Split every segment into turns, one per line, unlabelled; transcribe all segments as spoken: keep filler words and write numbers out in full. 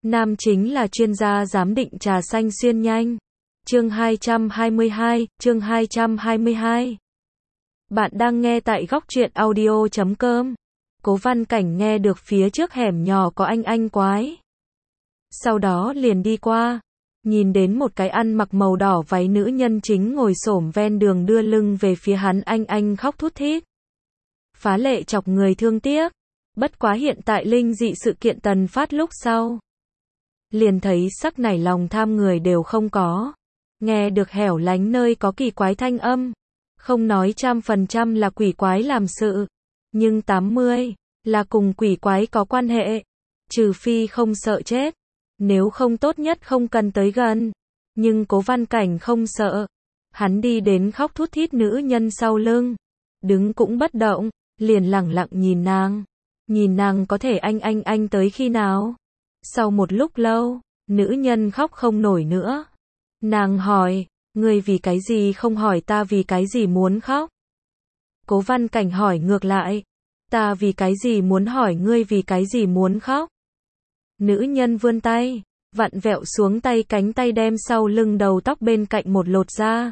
Nam chính là chuyên gia giám định trà xanh xuyên nhanh. Chương hai trăm hai mươi hai, chương hai trăm hai mươi hai. Bạn đang nghe tại góc truyện audio chấm com. Cố Văn Cảnh nghe được phía trước hẻm nhỏ có anh anh quái. Sau đó liền đi qua, nhìn đến một cái ăn mặc màu đỏ váy nữ nhân chính ngồi xổm ven đường đưa lưng về phía hắn, anh anh khóc thút thít. Phá lệ chọc người thương tiếc. Bất quá hiện tại linh dị sự kiện tần phát lúc sau, liền thấy sắc nảy lòng tham người đều không có. Nghe được hẻo lánh nơi có kỳ quái thanh âm, không nói trăm phần trăm là quỷ quái làm sự, nhưng tám mươi là cùng quỷ quái có quan hệ. Trừ phi không sợ chết, nếu không tốt nhất không cần tới gần. Nhưng Cố Văn Cảnh không sợ. Hắn đi đến khóc thút thít nữ nhân sau lưng, đứng cũng bất động, liền lẳng lặng nhìn nàng. Nhìn nàng có thể anh anh anh tới khi nào. Sau một lúc lâu, nữ nhân khóc không nổi nữa. Nàng hỏi, ngươi vì cái gì không hỏi ta vì cái gì muốn khóc? Cố Văn Cảnh hỏi ngược lại, ta vì cái gì muốn hỏi ngươi vì cái gì muốn khóc? Nữ nhân vươn tay, vặn vẹo xuống tay cánh tay đem sau lưng đầu tóc bên cạnh một lột ra.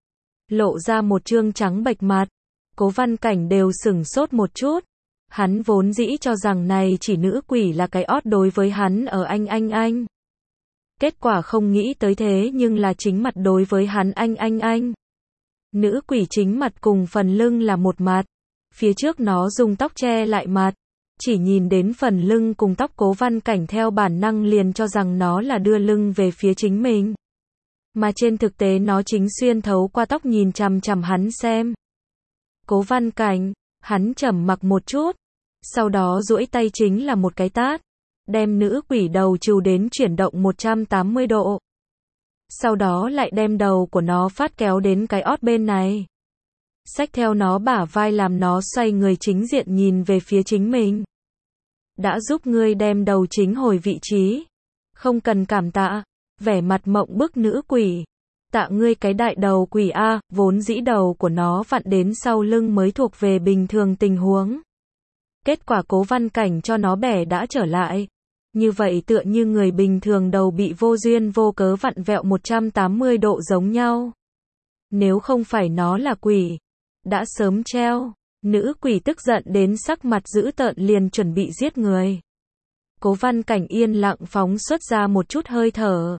Lộ ra một trương trắng bệch mặt. Cố Văn Cảnh đều sửng sốt một chút. Hắn vốn dĩ cho rằng này chỉ nữ quỷ là cái ót đối với hắn ở anh anh anh. Kết quả không nghĩ tới thế nhưng là chính mặt đối với hắn anh anh anh. Nữ quỷ chính mặt cùng phần lưng là một mặt. Phía trước nó dùng tóc che lại mặt. Chỉ nhìn đến phần lưng cùng tóc, Cố Văn Cảnh theo bản năng liền cho rằng nó là đưa lưng về phía chính mình. Mà trên thực tế nó chính xuyên thấu qua tóc nhìn chằm chằm hắn xem. Cố Văn Cảnh, hắn trầm mặc một chút. Sau đó duỗi tay chính là một cái tát. Đem nữ quỷ đầu trừ đến chuyển động một trăm tám mươi độ. Sau đó lại đem đầu của nó phát kéo đến cái ót bên này. Xách theo nó bả vai làm nó xoay người chính diện nhìn về phía chính mình. Đã giúp ngươi đem đầu chính hồi vị trí. Không cần cảm tạ. Vẻ mặt mộng bức nữ quỷ. Tạ ngươi cái đại đầu quỷ a, vốn dĩ đầu của nó vặn đến sau lưng mới thuộc về bình thường tình huống. Kết quả Cố Văn Cảnh cho nó bẻ đã trở lại. Như vậy tựa như người bình thường đầu bị vô duyên vô cớ vặn vẹo một trăm tám mươi độ giống nhau. Nếu không phải nó là quỷ, đã sớm treo. Nữ quỷ tức giận đến sắc mặt dữ tợn liền chuẩn bị giết người. Cố Văn Cảnh yên lặng phóng xuất ra một chút hơi thở.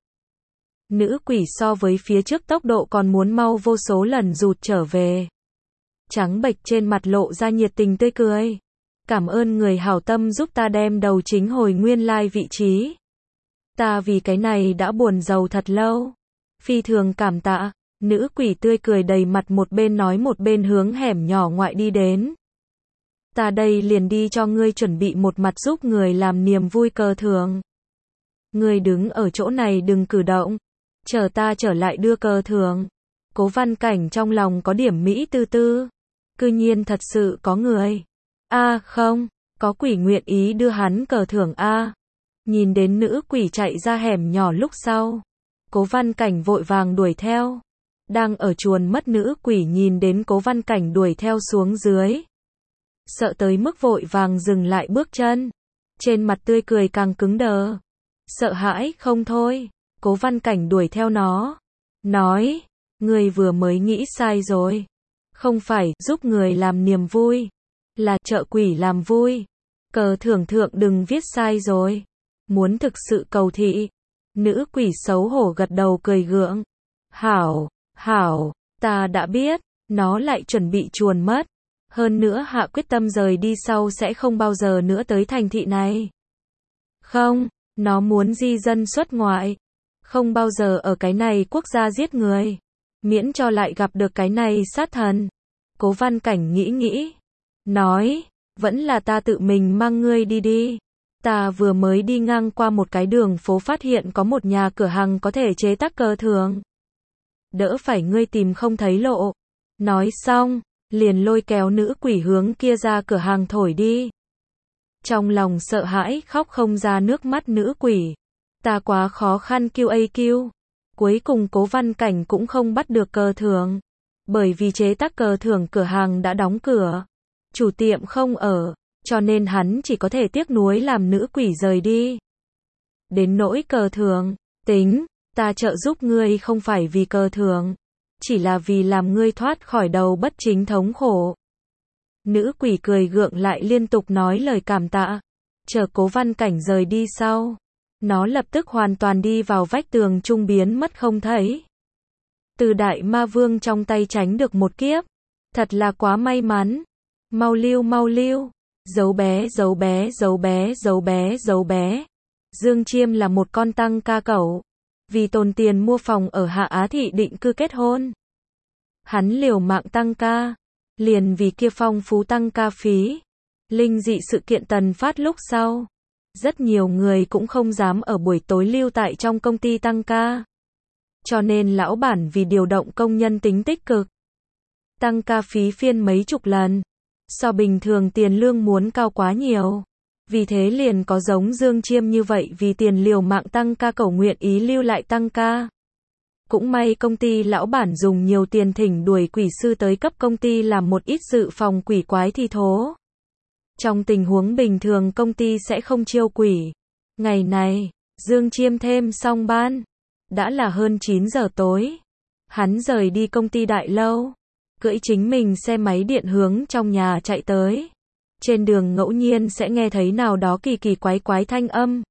Nữ quỷ so với phía trước tốc độ còn muốn mau vô số lần rụt trở về. Trắng bệch trên mặt lộ ra nhiệt tình tươi cười. Cảm ơn người hảo tâm giúp ta đem đầu chính hồi nguyên lai vị trí. Ta vì cái này đã buồn rầu thật lâu. Phi thường cảm tạ. Nữ quỷ tươi cười đầy mặt, một bên nói một bên hướng hẻm nhỏ ngoại đi đến. Ta đây liền đi cho ngươi chuẩn bị một mặt giúp người làm niềm vui cờ thưởng. Ngươi đứng ở chỗ này đừng cử động. Chờ ta trở lại đưa cờ thưởng. Cố Văn Cảnh trong lòng có điểm mỹ tư tư. Cư nhiên thật sự có người. A à, không, có quỷ nguyện ý đưa hắn cờ thưởng a. À. Nhìn đến nữ quỷ chạy ra hẻm nhỏ lúc sau, Cố Văn Cảnh vội vàng đuổi theo. Đang ở chuồn mất nữ quỷ nhìn đến Cố Văn Cảnh đuổi theo xuống dưới. Sợ tới mức vội vàng dừng lại bước chân. Trên mặt tươi cười càng cứng đờ. Sợ hãi không thôi. Cố Văn Cảnh đuổi theo nó. Nói, người vừa mới nghĩ sai rồi. Không phải giúp người làm niềm vui. Là trợ quỷ làm vui. Cờ thưởng thượng đừng viết sai rồi. Muốn thực sự cầu thị. Nữ quỷ xấu hổ gật đầu cười gượng. Hảo, hảo, ta đã biết. Nó lại chuẩn bị chuồn mất. Hơn nữa hạ quyết tâm rời đi sau sẽ không bao giờ nữa tới thành thị này. Không, nó muốn di dân xuất ngoại. Không bao giờ ở cái này quốc gia giết người. Miễn cho lại gặp được cái này sát thần. Cố Văn Cảnh nghĩ nghĩ. Nói, vẫn là ta tự mình mang ngươi đi đi. Ta vừa mới đi ngang qua một cái đường phố phát hiện có một nhà cửa hàng có thể chế tác cờ thưởng. Đỡ phải ngươi tìm không thấy lộ. Nói xong, liền lôi kéo nữ quỷ hướng kia ra cửa hàng thổi đi. Trong lòng sợ hãi khóc không ra nước mắt nữ quỷ. Ta quá khó khăn kiu a kiu. Cuối cùng Cố Văn Cảnh cũng không bắt được cờ thưởng. Bởi vì chế tác cờ thưởng cửa hàng đã đóng cửa. Chủ tiệm không ở, cho nên hắn chỉ có thể tiếc nuối làm nữ quỷ rời đi. Đến nỗi cờ thưởng, tính, ta trợ giúp ngươi không phải vì cờ thưởng, chỉ là vì làm ngươi thoát khỏi đầu bất chính thống khổ. Nữ quỷ cười gượng lại liên tục nói lời cảm tạ. Chờ Cố Văn Cảnh rời đi sau, nó lập tức hoàn toàn đi vào vách tường trung biến mất không thấy. Từ đại ma vương trong tay tránh được một kiếp. Thật là quá may mắn. Mau lưu mau lưu. Giấu bé giấu bé giấu bé giấu bé giấu bé. Dương Chiêm là một con tăng ca cẩu. Vì tồn tiền mua phòng ở Hạ Á Thị định cư kết hôn. Hắn liều mạng tăng ca. Liền vì kia phong phú tăng ca phí. Linh dị sự kiện tần phát lúc sau. Rất nhiều người cũng không dám ở buổi tối lưu tại trong công ty tăng ca. Cho nên lão bản vì điều động công nhân tính tích cực. Tăng ca phí phiên mấy chục lần. So bình thường tiền lương muốn cao quá nhiều. Vì thế liền có giống Dương Chiêm như vậy vì tiền liều mạng tăng ca cầu nguyện ý lưu lại tăng ca. Cũng may công ty lão bản dùng nhiều tiền thỉnh đuổi quỷ sư tới cấp công ty làm một ít dự phòng quỷ quái thi thố. Trong tình huống bình thường công ty sẽ không chiêu quỷ. Ngày này, Dương Chiêm thêm xong ban. Đã là hơn chín giờ tối. Hắn rời đi công ty đại lâu. Cưỡi chính mình xe máy điện hướng trong nhà chạy tới. Trên đường ngẫu nhiên sẽ nghe thấy nào đó kỳ kỳ quái quái thanh âm.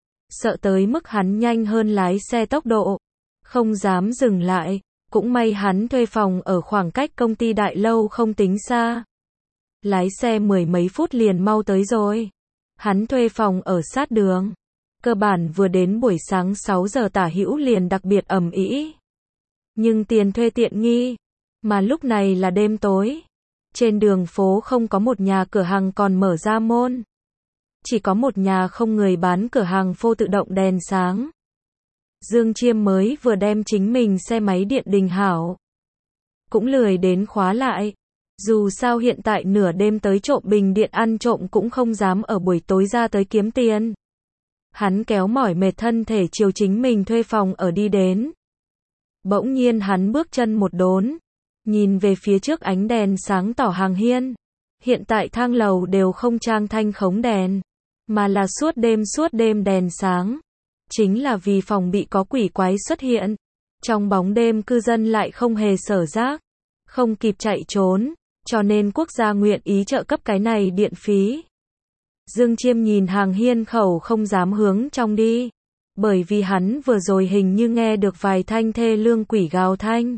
Sợ tới mức hắn nhanh hơn lái xe tốc độ. Không dám dừng lại. Cũng may hắn thuê phòng ở khoảng cách công ty đại lâu không tính xa. Lái xe mười mấy phút liền mau tới rồi. Hắn thuê phòng ở sát đường. Cơ bản vừa đến buổi sáng sáu giờ tả hữu liền đặc biệt ầm ĩ. Nhưng tiền thuê tiện nghi. Mà lúc này là đêm tối. Trên đường phố không có một nhà cửa hàng còn mở ra môn. Chỉ có một nhà không người bán cửa hàng phô tự động đèn sáng. Dương Chiêm mới vừa đem chính mình xe máy điện đình hảo. Cũng lười đến khóa lại. Dù sao hiện tại nửa đêm tới trộm bình điện ăn trộm cũng không dám ở buổi tối ra tới kiếm tiền. Hắn kéo mỏi mệt thân thể chiều chính mình thuê phòng ở đi đến. Bỗng nhiên hắn bước chân một đốn. Nhìn về phía trước ánh đèn sáng tỏ hàng hiên. Hiện tại thang lầu đều không trang thanh khống đèn. Mà là suốt đêm suốt đêm đèn sáng. Chính là vì phòng bị có quỷ quái xuất hiện. Trong bóng đêm cư dân lại không hề sở giác. Không kịp chạy trốn. Cho nên quốc gia nguyện ý trợ cấp cái này điện phí. Dương Chiêm nhìn hàng hiên khẩu không dám hướng trong đi. Bởi vì hắn vừa rồi hình như nghe được vài thanh thê lương quỷ gào thanh.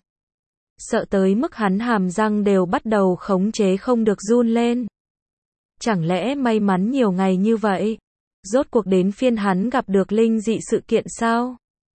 Sợ tới mức hắn hàm răng đều bắt đầu khống chế không được run lên. Chẳng lẽ may mắn nhiều ngày như vậy? Rốt cuộc đến phiên hắn gặp được linh dị sự kiện sao?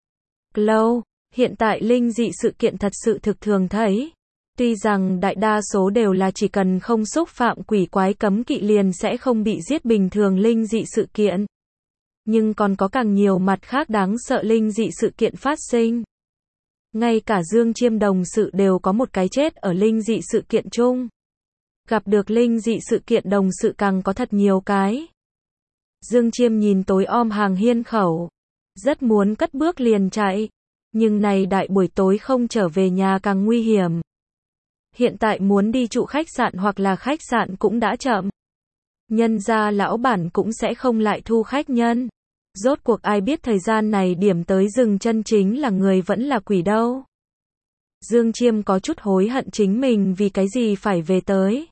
Lâu, hiện tại linh dị sự kiện thật sự thực thường thấy. Tuy rằng đại đa số đều là chỉ cần không xúc phạm quỷ quái cấm kỵ liền sẽ không bị giết bình thường linh dị sự kiện. Nhưng còn có càng nhiều mặt khác đáng sợ linh dị sự kiện phát sinh. Ngay cả Dương Chiêm đồng sự đều có một cái chết ở linh dị sự kiện chung. Gặp được linh dị sự kiện đồng sự càng có thật nhiều cái. Dương Chiêm nhìn tối om hàng hiên khẩu. Rất muốn cất bước liền chạy. Nhưng này đại buổi tối không trở về nhà càng nguy hiểm. Hiện tại muốn đi trụ khách sạn hoặc là khách sạn cũng đã chậm. Nhân ra lão bản cũng sẽ không lại thu khách nhân. Rốt cuộc ai biết thời gian này điểm tới dừng chân chính là người vẫn là quỷ đâu. Dương Chiêm có chút hối hận chính mình vì cái gì phải về tới.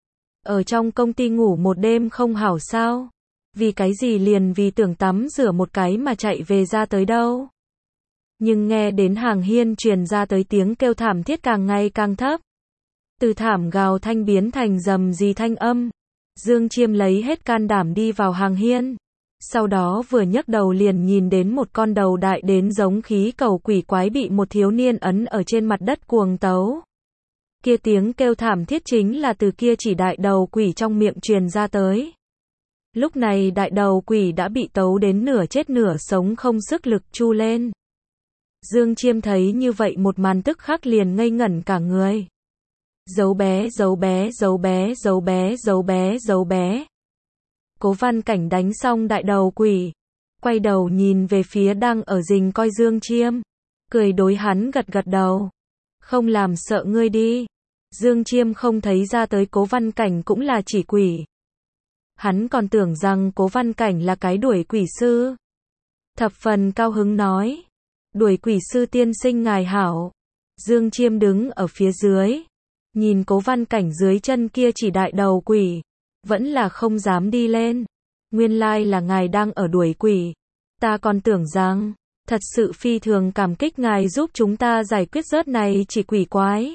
Ở trong công ty ngủ một đêm không hảo sao. Vì cái gì liền vì tưởng tắm rửa một cái mà chạy về ra tới đâu. Nhưng nghe đến hàng hiên truyền ra tới tiếng kêu thảm thiết càng ngày càng thấp. Từ thảm gào thanh biến thành rầm rì thanh âm. Dương Chiêm lấy hết can đảm đi vào hàng hiên. Sau đó vừa nhấc đầu liền nhìn đến một con đầu đại đến giống khí cầu quỷ quái bị một thiếu niên ấn ở trên mặt đất cuồng tấu. Kia tiếng kêu thảm thiết chính là từ kia chỉ đại đầu quỷ trong miệng truyền ra tới. Lúc này đại đầu quỷ đã bị tấu đến nửa chết nửa sống không sức lực chu lên. Dương Chiêm thấy như vậy một màn tức khắc liền ngây ngẩn cả người. Giấu bé giấu bé giấu bé giấu bé giấu bé giấu bé. Cố Văn Cảnh đánh xong đại đầu quỷ. Quay đầu nhìn về phía đang ở rình coi Dương Chiêm. Cười đối hắn gật gật đầu. Không làm sợ ngươi đi. Dương Chiêm không thấy ra tới Cố Văn Cảnh cũng là chỉ quỷ. Hắn còn tưởng rằng Cố Văn Cảnh là cái đuổi quỷ sư. thập phần cao hứng nói. Đuổi quỷ sư tiên sinh ngài hảo. Dương Chiêm đứng ở phía dưới. Nhìn Cố Văn Cảnh dưới chân kia chỉ đại đầu quỷ. Vẫn là không dám đi lên. Nguyên lai là ngài đang ở đuổi quỷ. Ta còn tưởng rằng, thật sự phi thường cảm kích ngài giúp chúng ta giải quyết rớt này chỉ quỷ quái.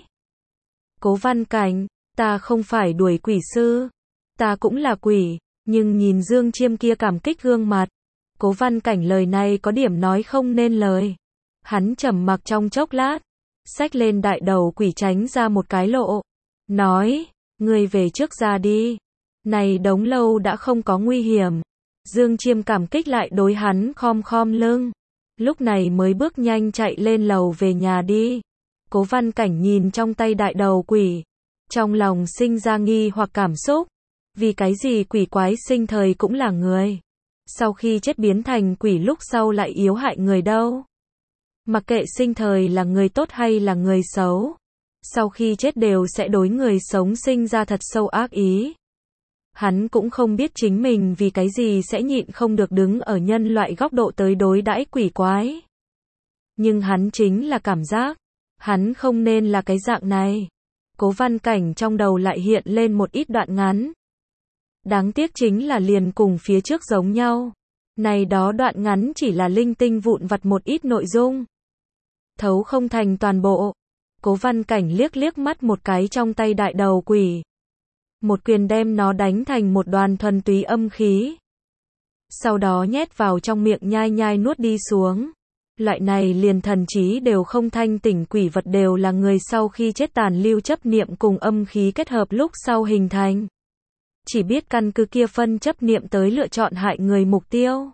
Cố Văn Cảnh, ta không phải đuổi quỷ sư. Ta cũng là quỷ. Nhưng nhìn Dương Chiêm kia cảm kích gương mặt. Cố Văn Cảnh lời này có điểm nói không nên lời. Hắn trầm mặc trong chốc lát. Xách lên đại đầu quỷ tránh ra một cái lộ. Nói, ngươi về trước ra đi. Này đống lâu đã không có nguy hiểm. Dương Chiêm cảm kích lại đối hắn khom khom lưng. Lúc này mới bước nhanh chạy lên lầu về nhà đi. Cố Văn Cảnh nhìn trong tay đại đầu quỷ. Trong lòng sinh ra nghi hoặc cảm xúc. Vì cái gì quỷ quái sinh thời cũng là người. Sau khi chết biến thành quỷ lúc sau lại yếu hại người đâu. Mặc kệ sinh thời là người tốt hay là người xấu. Sau khi chết đều sẽ đối người sống sinh ra thật sâu ác ý. Hắn cũng không biết chính mình vì cái gì sẽ nhịn không được đứng ở nhân loại góc độ tới đối đãi quỷ quái. Nhưng hắn chính là cảm giác. Hắn không nên là cái dạng này. Cố Văn Cảnh trong đầu lại hiện lên một ít đoạn ngắn. Đáng tiếc chính là liền cùng phía trước giống nhau. Này đó đoạn ngắn chỉ là linh tinh vụn vặt một ít nội dung. Thấu không thành toàn bộ. Cố Văn Cảnh liếc liếc mắt một cái trong tay đại đầu quỷ. Một quyền đem nó đánh thành một đoàn thuần túy âm khí. Sau đó nhét vào trong miệng nhai nhai nuốt đi xuống. Loại này liền thần trí đều không thanh tỉnh quỷ vật đều là người sau khi chết tàn lưu chấp niệm cùng âm khí kết hợp lúc sau hình thành. Chỉ biết căn cứ kia phân chấp niệm tới lựa chọn hại người mục tiêu.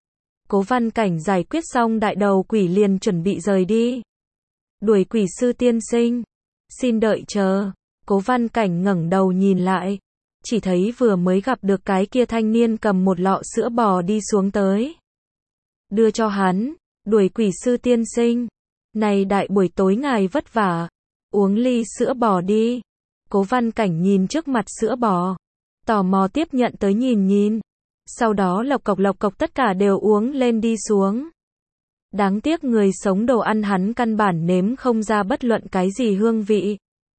Cố Văn Cảnh giải quyết xong đại đầu quỷ liền chuẩn bị rời đi. Đuổi quỷ sư tiên sinh. Xin đợi chờ. Cố Văn Cảnh ngẩng đầu nhìn lại. Chỉ thấy vừa mới gặp được cái kia thanh niên cầm một lọ sữa bò đi xuống tới. Đưa cho hắn. Đuổi quỷ sư tiên sinh. Này đại buổi tối ngài vất vả. Uống ly sữa bò đi. Cố Văn Cảnh nhìn trước mặt sữa bò. Tò mò tiếp nhận tới nhìn nhìn. Sau đó lộc cộc lộc cộc tất cả đều uống lên đi xuống. Đáng tiếc người sống đồ ăn hắn căn bản nếm không ra bất luận cái gì hương vị.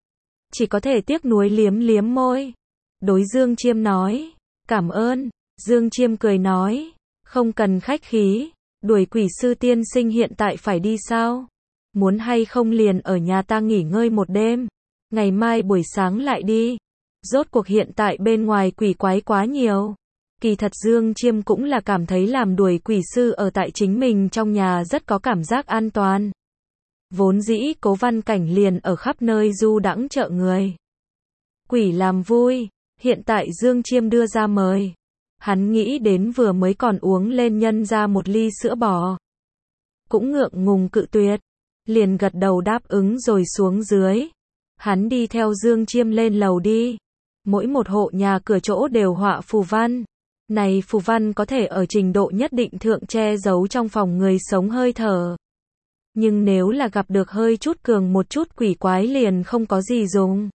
Chỉ có thể tiếc nuối liếm liếm môi. Đối Dương Chiêm nói. Cảm ơn. Dương Chiêm cười nói. Không cần khách khí. Đuổi quỷ sư tiên sinh hiện tại phải đi sao? Muốn hay không liền ở nhà ta nghỉ ngơi một đêm. Ngày mai buổi sáng lại đi. Rốt cuộc hiện tại bên ngoài quỷ quái quá nhiều. Kỳ thật Dương Chiêm cũng là cảm thấy làm đuổi quỷ sư ở tại chính mình trong nhà rất có cảm giác an toàn. Vốn dĩ Cố Văn Cảnh liền ở khắp nơi du đãng chợ người. Quỷ làm vui. Hiện tại Dương Chiêm đưa ra mời. Hắn nghĩ đến vừa mới còn uống lên nhân ra một ly sữa bò. Cũng ngượng ngùng cự tuyệt. Liền gật đầu đáp ứng rồi xuống dưới. Hắn đi theo Dương Chiêm lên lầu đi. Mỗi một hộ nhà cửa chỗ đều họa phù văn. Này phù văn có thể ở trình độ nhất định thượng che giấu trong phòng người sống hơi thở. Nhưng nếu là gặp được hơi chút cường một chút quỷ quái liền không có gì dùng.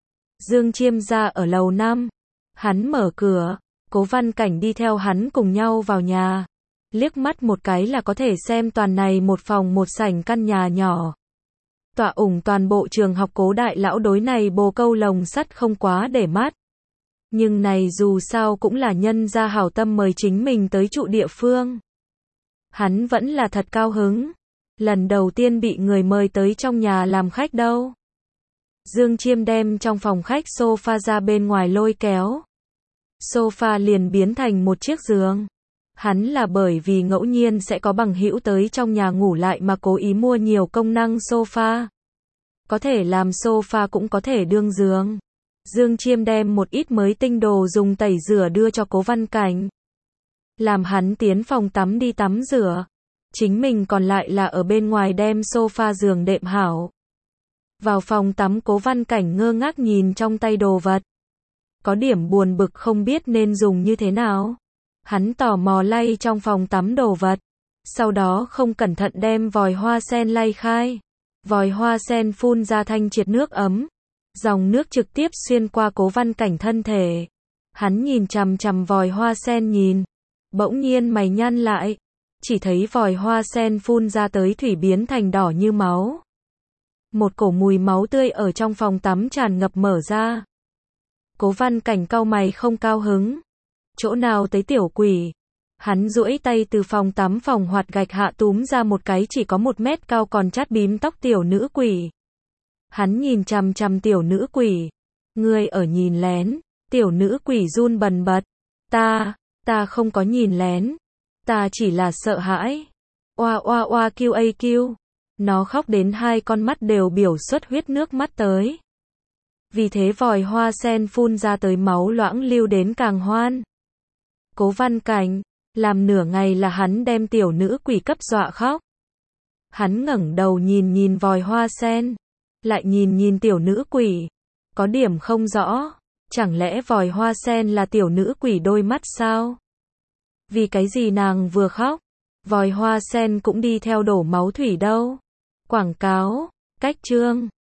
Dương Chiêm ra ở lầu năm. Hắn mở cửa. Cố Văn Cảnh đi theo hắn cùng nhau vào nhà. Liếc mắt một cái là có thể xem toàn này một phòng một sảnh căn nhà nhỏ. Tọa ủng toàn bộ trường học Cố đại lão đối này bồ câu lồng sắt không quá để mắt. Nhưng này dù sao cũng là nhân gia hảo tâm mời chính mình tới trụ địa phương. Hắn vẫn là thật cao hứng. Lần đầu tiên bị người mời tới trong nhà làm khách đâu. Dương Chiêm đem trong phòng khách sofa ra bên ngoài lôi kéo. Sofa liền biến thành một chiếc giường. Hắn là bởi vì ngẫu nhiên sẽ có bằng hữu tới trong nhà ngủ lại mà cố ý mua nhiều công năng sofa. Có thể làm sofa cũng có thể đương giường. Dương Chiêm đem một ít mới tinh đồ dùng tẩy rửa đưa cho Cố Văn Cảnh. Làm hắn tiến phòng tắm đi tắm rửa. Chính mình còn lại là ở bên ngoài đem sofa giường đệm hảo. Vào phòng tắm Cố Văn Cảnh ngơ ngác nhìn trong tay đồ vật. Có điểm buồn bực không biết nên dùng như thế nào. Hắn tò mò lay trong phòng tắm đồ vật. Sau đó không cẩn thận đem vòi hoa sen lay khai. Vòi hoa sen phun ra thanh triệt nước ấm. Dòng nước trực tiếp xuyên qua Cố Văn Cảnh thân thể. Hắn nhìn chằm chằm vòi hoa sen nhìn. Bỗng nhiên mày nhăn lại. chỉ thấy vòi hoa sen phun ra tới thủy biến thành đỏ như máu. Một cổ mùi máu tươi ở trong phòng tắm tràn ngập mở ra. Cố Văn Cảnh cau mày không cao hứng. Chỗ nào tới tiểu quỷ? Hắn duỗi tay từ phòng tắm phòng hoạt gạch hạ túm ra một cái chỉ có một mét cao còn chát bím tóc tiểu nữ quỷ. Hắn nhìn chằm chằm tiểu nữ quỷ. Ngươi ở nhìn lén. Tiểu nữ quỷ run bần bật. Ta, ta không có nhìn lén. Ta chỉ là sợ hãi. Oa oa oa kêu a kêu. Nó khóc đến hai con mắt đều biểu xuất huyết nước mắt tới. Vì thế vòi hoa sen phun ra tới máu loãng lưu đến càng hoan. Cố Văn Cảnh, làm nửa ngày là hắn đem tiểu nữ quỷ cấp dọa khóc. Hắn ngẩng đầu nhìn nhìn vòi hoa sen, lại nhìn nhìn tiểu nữ quỷ. Có điểm không rõ, chẳng lẽ vòi hoa sen là tiểu nữ quỷ đôi mắt sao? Vì cái gì nàng vừa khóc, vòi hoa sen cũng đi theo đổ máu thủy đâu? Quảng cáo, cách chương.